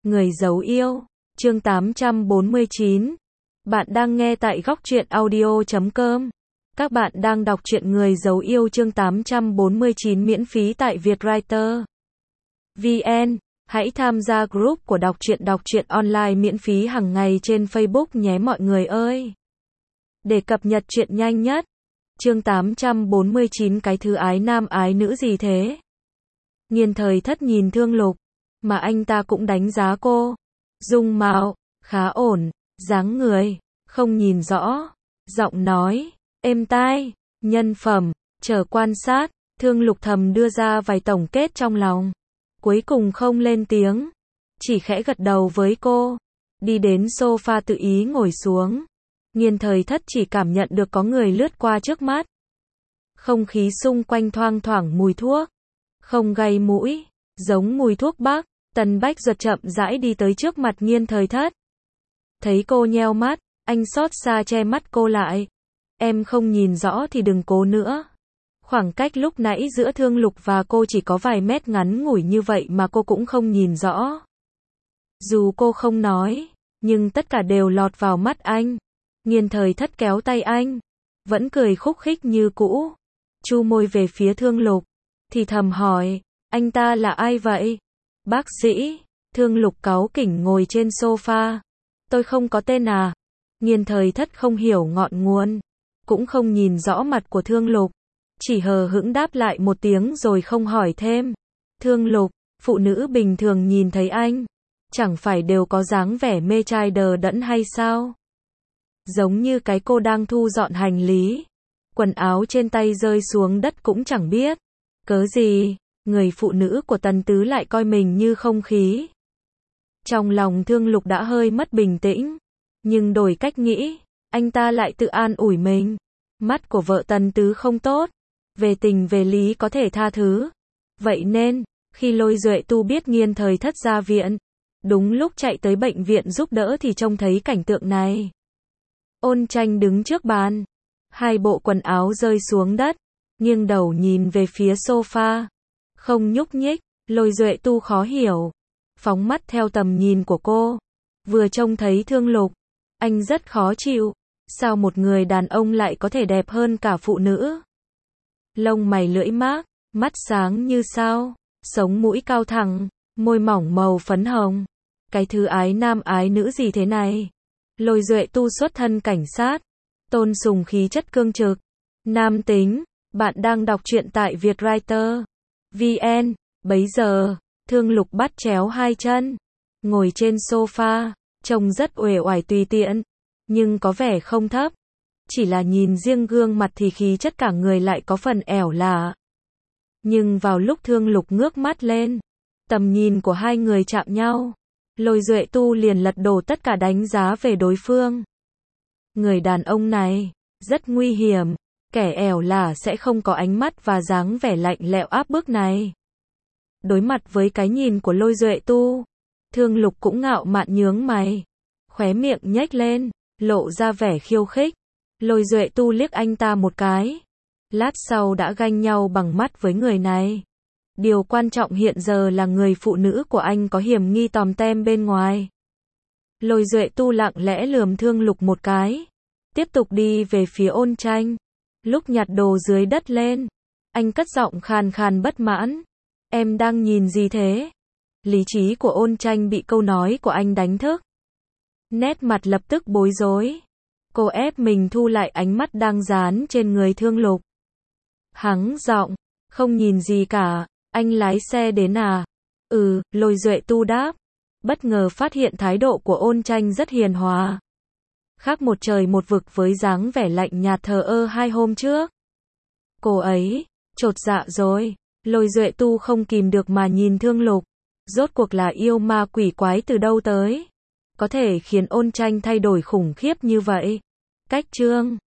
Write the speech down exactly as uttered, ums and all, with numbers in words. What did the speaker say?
Người giấu yêu, chương tám trăm bốn mươi chín. Bạn đang nghe tại góc truyện audio chấm com. Các bạn đang đọc truyện Người giấu yêu chương tám trăm bốn mươi chín miễn phí tại Vietwriter vê en. Hãy tham gia group của đọc truyện đọc truyện online miễn phí hàng ngày trên Facebook nhé mọi người ơi. Để cập nhật truyện nhanh nhất. Chương tám trăm bốn mươi chín cái thứ ái nam ái nữ gì thế? Nghiên Thời Thất nhìn Thương Lục, mà anh ta cũng đánh giá cô. Dung mạo, khá ổn, dáng người, không nhìn rõ, giọng nói, êm tai, nhân phẩm, chờ quan sát, Thương Lục thầm đưa ra vài tổng kết trong lòng. Cuối cùng không lên tiếng, chỉ khẽ gật đầu với cô. Đi đến sofa tự ý ngồi xuống. Nghiên Thời Thất chỉ cảm nhận được có người lướt qua trước mắt. Không khí xung quanh thoang thoảng mùi thuốc. Không gây mũi, giống mùi thuốc bắc. Tần Bách Duật chậm rãi đi tới trước mặt Nghiên Thời Thất. Thấy cô nheo mắt, anh xót xa che mắt cô lại. Em không nhìn rõ thì đừng cố nữa. Khoảng cách lúc nãy giữa Thương Lục và cô chỉ có vài mét ngắn ngủi như vậy mà cô cũng không nhìn rõ. Dù cô không nói, nhưng tất cả đều lọt vào mắt anh. Nghiên Thời Thất kéo tay anh, vẫn cười khúc khích như cũ. Chu môi về phía Thương Lục, thì thầm hỏi, anh ta là ai vậy? Bác sĩ. Thương Lục cáu kỉnh ngồi trên sofa. Tôi không có tên à? Nghiên Thời Thất không hiểu ngọn nguồn, cũng không nhìn rõ mặt của Thương Lục, chỉ hờ hững đáp lại một tiếng rồi không hỏi thêm. Thương Lục, phụ nữ bình thường nhìn thấy anh, chẳng phải đều có dáng vẻ mê trai đờ đẫn hay sao? Giống như cái cô đang thu dọn hành lý, quần áo trên tay rơi xuống đất cũng chẳng biết cớ gì, người phụ nữ của Tần Tứ lại coi mình như không khí. Trong lòng Thương Lục đã hơi mất bình tĩnh, nhưng đổi cách nghĩ, anh ta lại tự an ủi mình. Mắt của vợ Tần Tứ không tốt, về tình về lý có thể tha thứ. Vậy nên, khi Lôi Duệ Tu biết Nghiên Thời Thất ra viện, đúng lúc chạy tới bệnh viện giúp đỡ thì trông thấy cảnh tượng này. Ôn Tranh đứng trước bàn, hai bộ quần áo rơi xuống đất, nghiêng đầu nhìn về phía sofa, không nhúc nhích. Lôi Duệ Tu khó hiểu, phóng mắt theo tầm nhìn của cô, vừa trông thấy Thương Lục, anh rất khó chịu. Sao một người đàn ông lại có thể đẹp hơn cả phụ nữ? Lông mày lưỡi mác, mắt sáng như sao, sống mũi cao thẳng, môi mỏng màu phấn hồng. Cái thứ ái nam ái nữ gì thế này? Lôi Duệ Tu xuất thân cảnh sát, tôn sùng khí chất cương trực, nam tính. Bạn đang đọc truyện tại Vietwriter vê en. Bấy giờ, Thương Lục bắt chéo hai chân, ngồi trên sofa, trông rất uể oải tùy tiện, nhưng có vẻ không thấp. Chỉ là nhìn riêng gương mặt thì khí chất cả người lại có phần ẻo lả. Nhưng vào lúc Thương Lục ngước mắt lên, tầm nhìn của hai người chạm nhau, Lôi Duệ Tu liền lật đổ tất cả đánh giá về đối phương. Người đàn ông này rất nguy hiểm, kẻ ẻo lả sẽ không có ánh mắt và dáng vẻ lạnh lẽo áp bức này. Đối mặt với cái nhìn của Lôi Duệ Tu, Thương Lục cũng ngạo mạn nhướng mày, khóe miệng nhếch lên, lộ ra vẻ khiêu khích. Lôi Duệ Tu liếc anh ta một cái, lát sau đã ganh nhau bằng mắt với người này. Điều quan trọng hiện giờ là người phụ nữ của anh có hiểm nghi tòm tem bên ngoài. Lôi Duệ Tu lặng lẽ lườm Thương Lục một cái, tiếp tục đi về phía Ôn Tranh. Lúc nhặt đồ dưới đất lên, anh cất giọng khàn khàn bất mãn. Em đang nhìn gì thế? Lý trí của Ôn Tranh bị câu nói của anh đánh thức. Nét mặt lập tức bối rối. Cô ép mình thu lại ánh mắt đang dán trên người Thương Lục. Hắng giọng, không nhìn gì cả, anh lái xe đến à? Ừ, Lôi Duệ Tu đáp. Bất ngờ phát hiện thái độ của Ôn Tranh rất hiền hòa, khác một trời một vực với dáng vẻ lạnh nhạt thờ ơ hai hôm trước. Cô ấy chột dạ rồi. Lôi Duệ Tu không kìm được mà nhìn Thương Lục. Rốt cuộc là yêu ma quỷ quái từ đâu tới, có thể khiến Ôn Tranh thay đổi khủng khiếp như vậy? Cách chương